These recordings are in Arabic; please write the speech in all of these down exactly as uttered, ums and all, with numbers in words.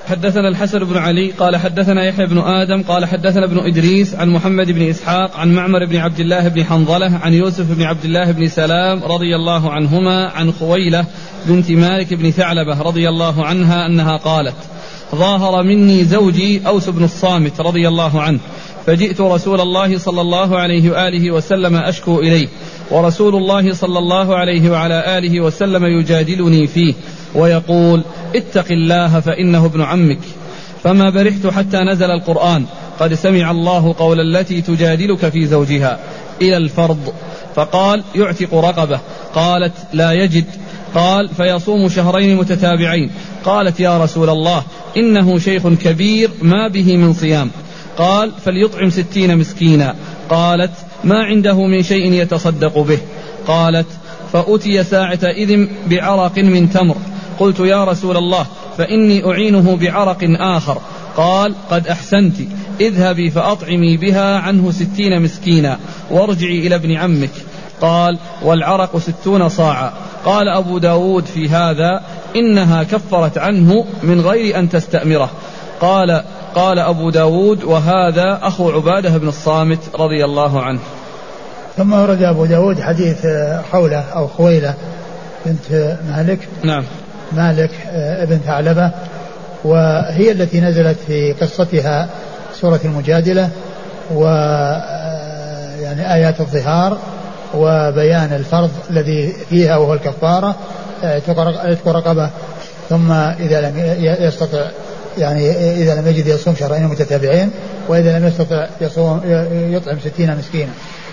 حدثنا الحسن بن علي قال حدثنا يحيى بن آدم قال حدثنا ابن إدريس عن محمد بن إسحاق عن معمر بن عبد الله بن حنظلة عن يوسف بن عبد الله بن سلام رضي الله عنهما عن خويلة بنت مالك بن ثعلبة رضي الله عنها أنها قالت ظاهر مني زوجي أوس بن الصامت رضي الله عنه فجئت رسول الله صلى الله عليه وآله وسلم أشكو إليه ورسول الله صلى الله عليه وعلى آله وسلم يجادلني فيه ويقول اتق الله فإنه ابن عمك. فما برحت حتى نزل القرآن قد سمع الله قول التي تجادلك في زوجها إلى الفرض. فقال يعتق رقبة. قالت لا يجد. قال فيصوم شهرين متتابعين. قالت يا رسول الله إنه شيخ كبير ما به من صيام. قال فليطعم ستين مسكينا. قالت ما عنده من شيء يتصدق به. قالت فأتي ساعة إذن بعرق من تمر. قلت يا رسول الله فإني أعينه بعرق آخر. قال قد أحسنت اذهبي فأطعمي بها عنه ستين مسكينا وارجعي إلى ابن عمك. قال والعرق ستون صاعا. قال أبو داود في هذا إنها كفرت عنه من غير أن تستأمره. قال قال أبو داود وهذا أخو عبادة بن الصامت رضي الله عنه. ثم ورد أبو داود حديث خولة أو خويلة بنت مالك نعم مالك ابن ثعلبة، وهي التي نزلت في قصتها سورة المجادلة و يعني آيات الظهار وبيان الفرض الذي فيها وهو الكفارة اعتق رقبة، ثم إذا لم يستطع يعني إذا لم يجد يصوم شهرين متتابعين، وإذا لم يستطع يصوم يطعم ستين مسكينا.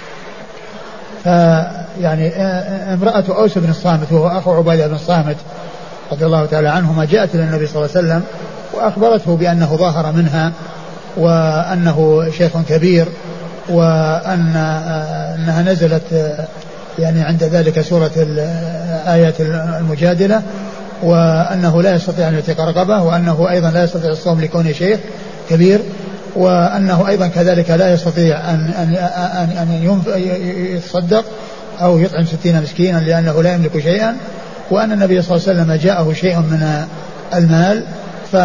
فيعني امرأة أوس بن الصامت وهو أخو عبادة بن الصامت رضي الله تعالى عنهما جاءت إلى النبي صلى الله عليه وسلم وأخبرته بأنه ظاهر منها وأنه شيخ كبير، وأن أنها نزلت يعني عند ذلك سورة آيات المجادلة، وأنه لا يستطيع أن يعتق رقبة، وأنه أيضا لا يستطيع الصوم لكونه شيخ كبير، وأنه أيضا كذلك لا يستطيع أن أن أن يتصدق أو يطعم ستين مسكينا لأنه لا يملك شيئا، وأن النبي صلى الله عليه وسلم جاءه شيء من المال ف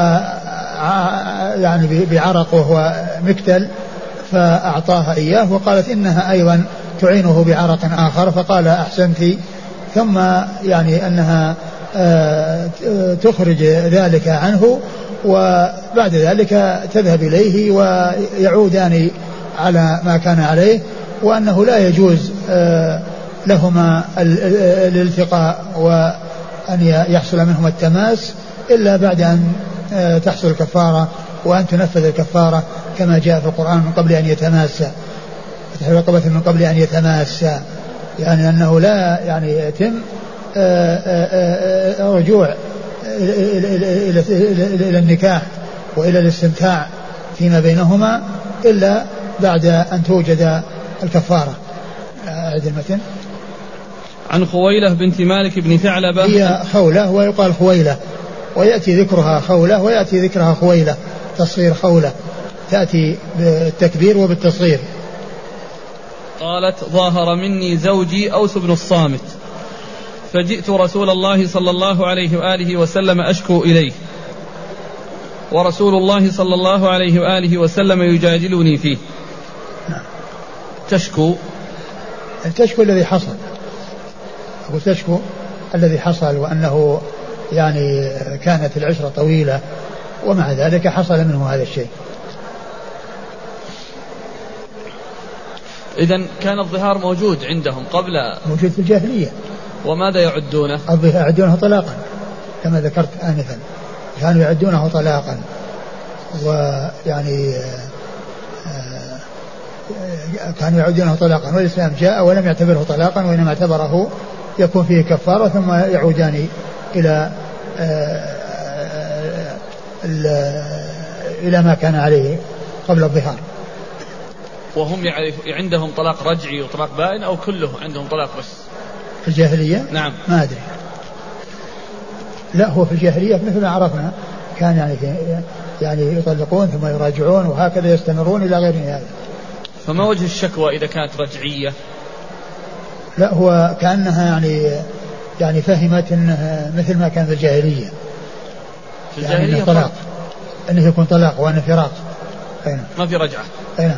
يعني بعرق وهو مكتل فأعطاها إياه، وقالت إنها أيضا تعينه بعرق آخر، فقال أحسنتي، ثم يعني أنها تخرج ذلك عنه، وبعد ذلك تذهب إليه ويعودان على ما كان عليه، وأنه لا يجوز لهما الالتقاء وأن يحصل منهما التماس إلا بعد أن تحصل الكفارة وأن تنفذ الكفارة كما جاء في القرآن من قبل أن يتماسى، فتح رقبة من قبل أن يتماسى، يعني أنه لا يعني يتم رجوع إلى النكاح وإلى الاستمتاع فيما بينهما إلا بعد أن توجد الكفارة. أعد المتن. عن خويلة بنت مالك بن ثعلبة. هي خولة ويقال خويلة، ويأتي ذكرها خولة ويأتي ذكرها خويلة، تصغير خولة تأتي بالتكبير وبالتصغير. قالت ظاهر مني زوجي أوس بن الصامت فجئت رسول الله صلى الله عليه وآله وسلم أشكو إليه ورسول الله صلى الله عليه وآله وسلم يجادلني فيه. تشكو تشكو الذي حصل، أقول تشكو الذي حصل، وأنه يعني كانت العشرة طويلة ومع ذلك حصل منه هذا الشيء. إذن كان الظهار موجود عندهم قبل، موجود في الجاهلية. وماذا يعدونه؟ يعدونه طلاقا كما ذكرت آنفا، كانوا يعدونه طلاقا، ويعني كانوا يعدونه طلاقا، والإسلام جاء ولم يعتبره طلاقا وإنما اعتبره يكون فيه كفارة ثم يعودان إلى إلى ما كان عليه قبل الظهار. وهم يعرف عندهم طلاق رجعي وطلاق بائن أو كله عندهم طلاق بس؟ في الجاهلية؟ نعم. ما أدري. لا، هو في الجاهلية مثل ما عرفنا كان يعني يعني يطلقون ثم يراجعون وهكذا يستمرون إلى غير هذا. فما وجه الشكوى إذا كانت رجعية؟ لا، هو كأنها يعني يعني فهمت أنها مثل ما كان في الجاهلية. في الجاهلية يعني طلاق. أنه يكون طلاق وأنه فراق. ما في رجعة. أين.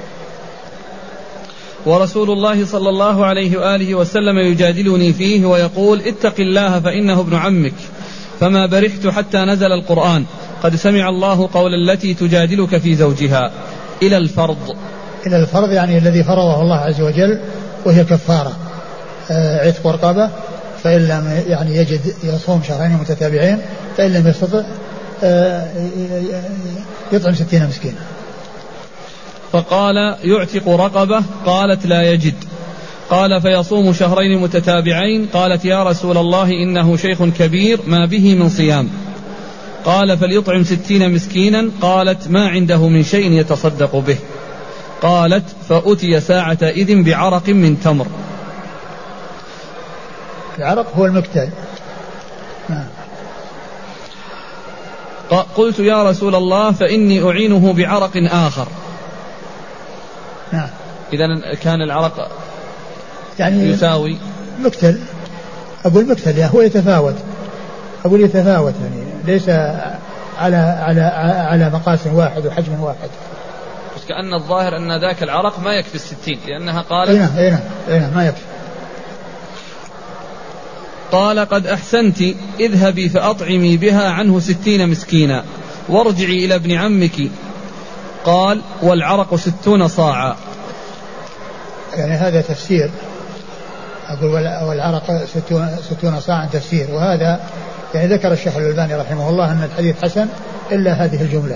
ورسول الله صلى الله عليه وآله وسلم يجادلني فيه ويقول اتق الله فإنه ابن عمك، فما برحت حتى نزل القرآن قد سمع الله قول التي تجادلك في زوجها إلى الفرض. إلى الفرض يعني الذي فرضه الله عز وجل، وهي كفارة آه عتق رقبة، فإن لم يعني يجد يصوم شهرين متتابعين، فإن لم يستطع آه يطعم ستين مسكينا. فقال يعتق رقبة؟ قالت لا يجد. قال فيصوم شهرين متتابعين؟ قالت يا رسول الله إنه شيخ كبير ما به من صيام. قال فليطعم ستين مسكينا؟ قالت ما عنده من شيء يتصدق به. قالت فأتي ساعة إذن بعرق من تمر. العرق هو المكتل. نعم. قلت يا رسول الله فإني أعينه بعرق آخر. نعم. إذا كان العرق يعني يساوي مكتل. أقول مكتل يعني هو يتفاوت، أقول يتفاوت يعني ليس على على على مقاس واحد وحجم واحد. بس كأن الظاهر أن ذاك العرق ما يكفي الستين، لأنها قالت أي نعم أي نعم أي نعم ما يكفي. قال قد أحسنت، اذهبي فأطعمي بها عنه ستين مسكينا وارجعي إلى ابن عمك. قال والعرق ستون صاعا. يعني هذا تفسير، أقول والعرق ستون, ستون صاعا تفسير، وهذا يعني ذكر الشيخ الألباني رحمه الله أن الحديث حسن إلا هذه الجملة.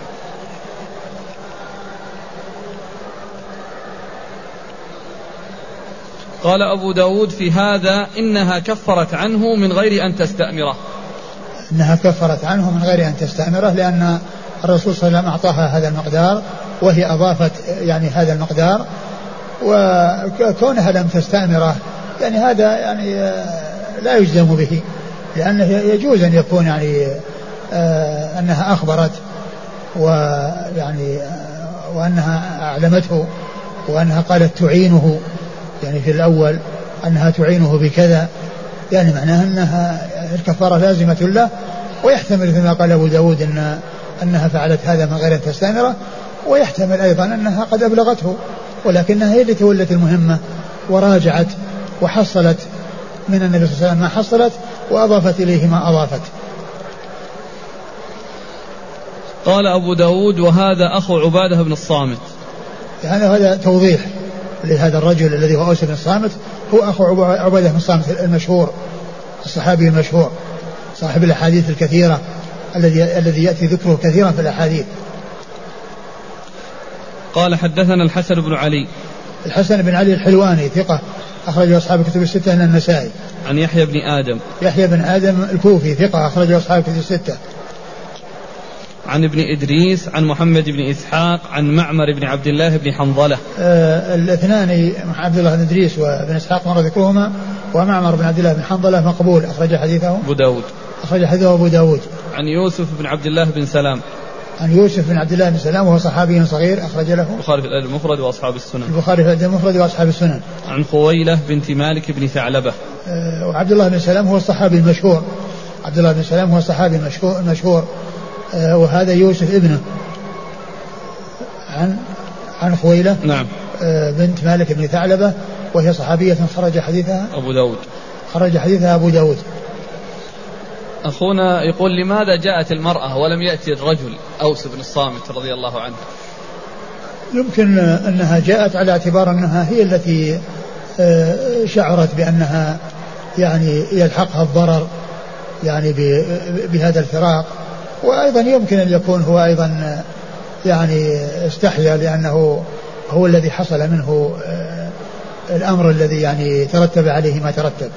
قال أبو داود في هذا إنها كفرت عنه من غير أن تستأمره. إنها كفرت عنه من غير أن تستأمره، لأن الرسول صلى الله عليه وسلم أعطاها هذا المقدار وهي أضافت يعني هذا المقدار، وكونها لم تستأمره يعني هذا يعني لا يجزم به، لأنه يجوز أن يكون يعني آه أنها أخبرت ويعني آه وأنها أعلمته وأنها قالت تعينه، يعني في الأول أنها تعينه بكذا، يعني معناها أنها الكفارة لازمة له. ويحتمل كما قال أبو داود أن أنها فعلت هذا من غير أن تستأمره، ويحتمل أيضا أنها قد أبلغته ولكنها هي اللي تولت المهمة وراجعت وحصلت من النبي صلى الله عليه وسلم ما حصلت وأضافت إليه ما أضافت. قال أبو داود وهذا أخو عبادة بن الصامت. يعني هذا توضيح لهذا الرجل الذي هو أوس بن الصامت، هو أخو عبادة بن الصامت المشهور الصحابي المشهور صاحب الأحاديث الكثيرة الذي الذي يأتي ذكره كثيرا في الأحاديث. قال حدثنا الحسن بن علي. الحسن بن علي الحلواني ثقة أخرج أصحاب الكتب الستة إلا النسائي. عن يحيى بن آدم. يحيى بن آدم الكوفي ثقة أخرج أصحاب الكتب الستة. عن ابن إدريس عن محمد بن إسحاق عن معمر بن عبد الله بن حنظلة. آه الاثنان عبد الله بن إدريس وابن إسحاق مر ذكرهما، ومعمر بن عبد الله بن حنظلة مقبول أخرج حديثه أبو داود. أخرج حديثه أبو داود. عن يوسف بن عبد الله بن سلام. عن يوسف بن عبد الله بن سلام وهو صحابي صغير أخرج له البخاري في الأدب المفرد وأصحاب السنن. البخاري في الأدب المفرد وأصحاب السنن. عن خويلة بنت مالك بن ثعلبة. آه وعبد الله بن سلام هو الصحابي المشهور. عبد الله بن سلام هو الصحابي المشهور المشهور آه وهذا يوسف ابنه. عن عن خويلة نعم آه بنت مالك بن ثعلبة وهي صحابية خرج حديثها أبو داود. خرج حديثها أبو داود. أخونا يقول لماذا جاءت المرأة ولم يأتي الرجل أوس بن الصامت رضي الله عنه؟ يمكن أنها جاءت على اعتبار أنها هي التي شعرت بأنها يعني يلحقها الضرر يعني بهذا الفراق، وأيضا يمكن أن يكون هو أيضا يعني استحيا لأنه هو الذي حصل منه الأمر الذي يعني ترتب عليه ما ترتب.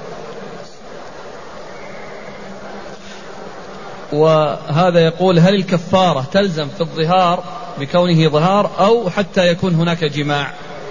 وهذا يقول هل الكفارة تلزم في الظهار بكونه ظهار أو حتى يكون هناك جماع؟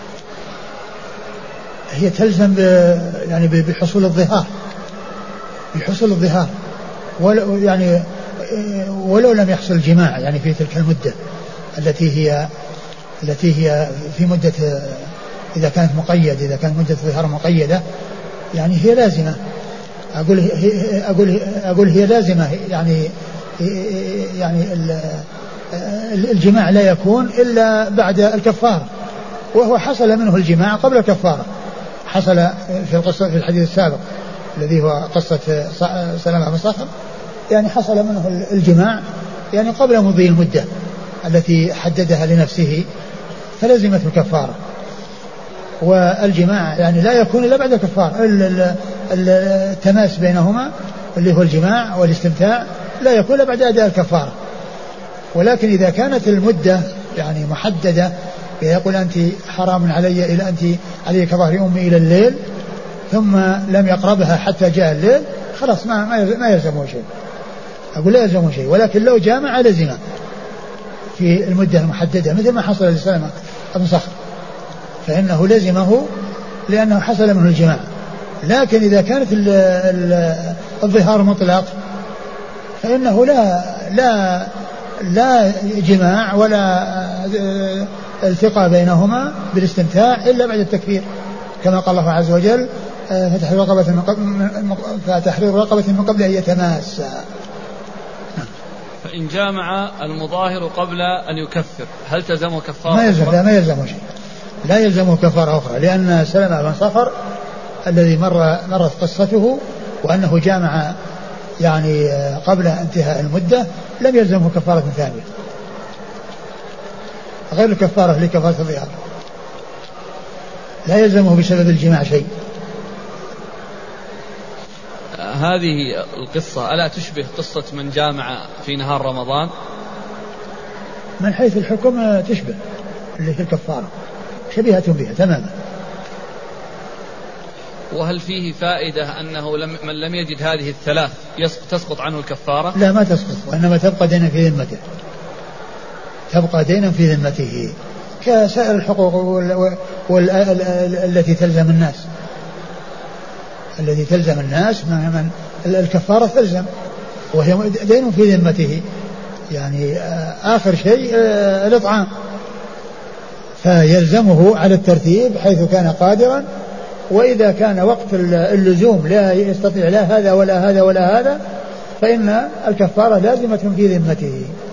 هي تلزم يعني بحصول الظهار، بحصول الظهار ولو يعني ولو لم يحصل جماع يعني في تلك المدة التي هي التي هي في مدة إذا كانت مقيدة، إذا كانت مدة الظهار مقيدة يعني هي لازمة. أقول هي أقول أقول هي لازمة يعني يعني الجماع لا يكون إلا بعد الكفارة، وهو حصل منه الجماع قبل الكفارة. حصل في القصة في الحديث السابق الذي هو قصة سلمة بن صخر، يعني حصل منه الجماع يعني قبل مضي المدة التي حددها لنفسه فلزمت الكفارة. والجماع يعني لا يكون إلا بعد الكفارة. التماس بينهما اللي هو الجماع والاستمتاع لا يكون إلا بعد أداء الكفارة. ولكن إذا كانت المدة يعني محددة، يقول أنت حرام علي إلى أنت علي كظهر أمي إلى الليل، ثم لم يقربها حتى جاء الليل، خلاص ما ما يلزمه شيء، أقول لا يلزمه شيء. ولكن لو جامع لزمه في المدة المحددة مثل ما حصل لسلمة بن صخر، فإنه لزمه لأنه حصل منه الجماع. لكن إذا كانت الظهار مطلق فإنه لا لا لا جماع ولا التقى بينهما بالاستمتاع إلا بعد التكفير، كما قال الله عز وجل فتحرير رقبة من قبل فتحرير رقبة من قبل أن يتماسا. فإن جامع المظاهر قبل أن يكفر هل تلزمه كفارة؟ ما يلزم، لا ما يلزمه شيء، لا يلزمه كفارة أخرى، لأن سلمة بن صخر الذي مر مرت قصته وأنه جامع يعني قبل انتهاء المدة لم يلزمه كفارة ثانية غير الكفارة لكفارة الظهار، لا يلزمه بسبب الجماع شيء. هذه القصة ألا تشبه قصة من جامع في نهار رمضان؟ من حيث الحكم تشبه، اللي في الكفارة شبيهة بها تماما. وهل فيه فائدة أنه لم من لم يجد هذه الثلاث تسقط عنه الكفارة؟ لا ما تسقط، وإنما تبقى دينا في ذمته، تبقى دينا في ذمته كسائر الحقوق التي تلزم الناس، التي تلزم الناس من الكفارة تلزم وهي دين في ذمته، يعني آخر شيء الإطعام، فيلزمه على الترتيب حيث كان قادرا، وإذا كان وقت اللزوم لا يستطيع لا هذا ولا هذا ولا هذا فإن الكفارة لازمة في ذمته.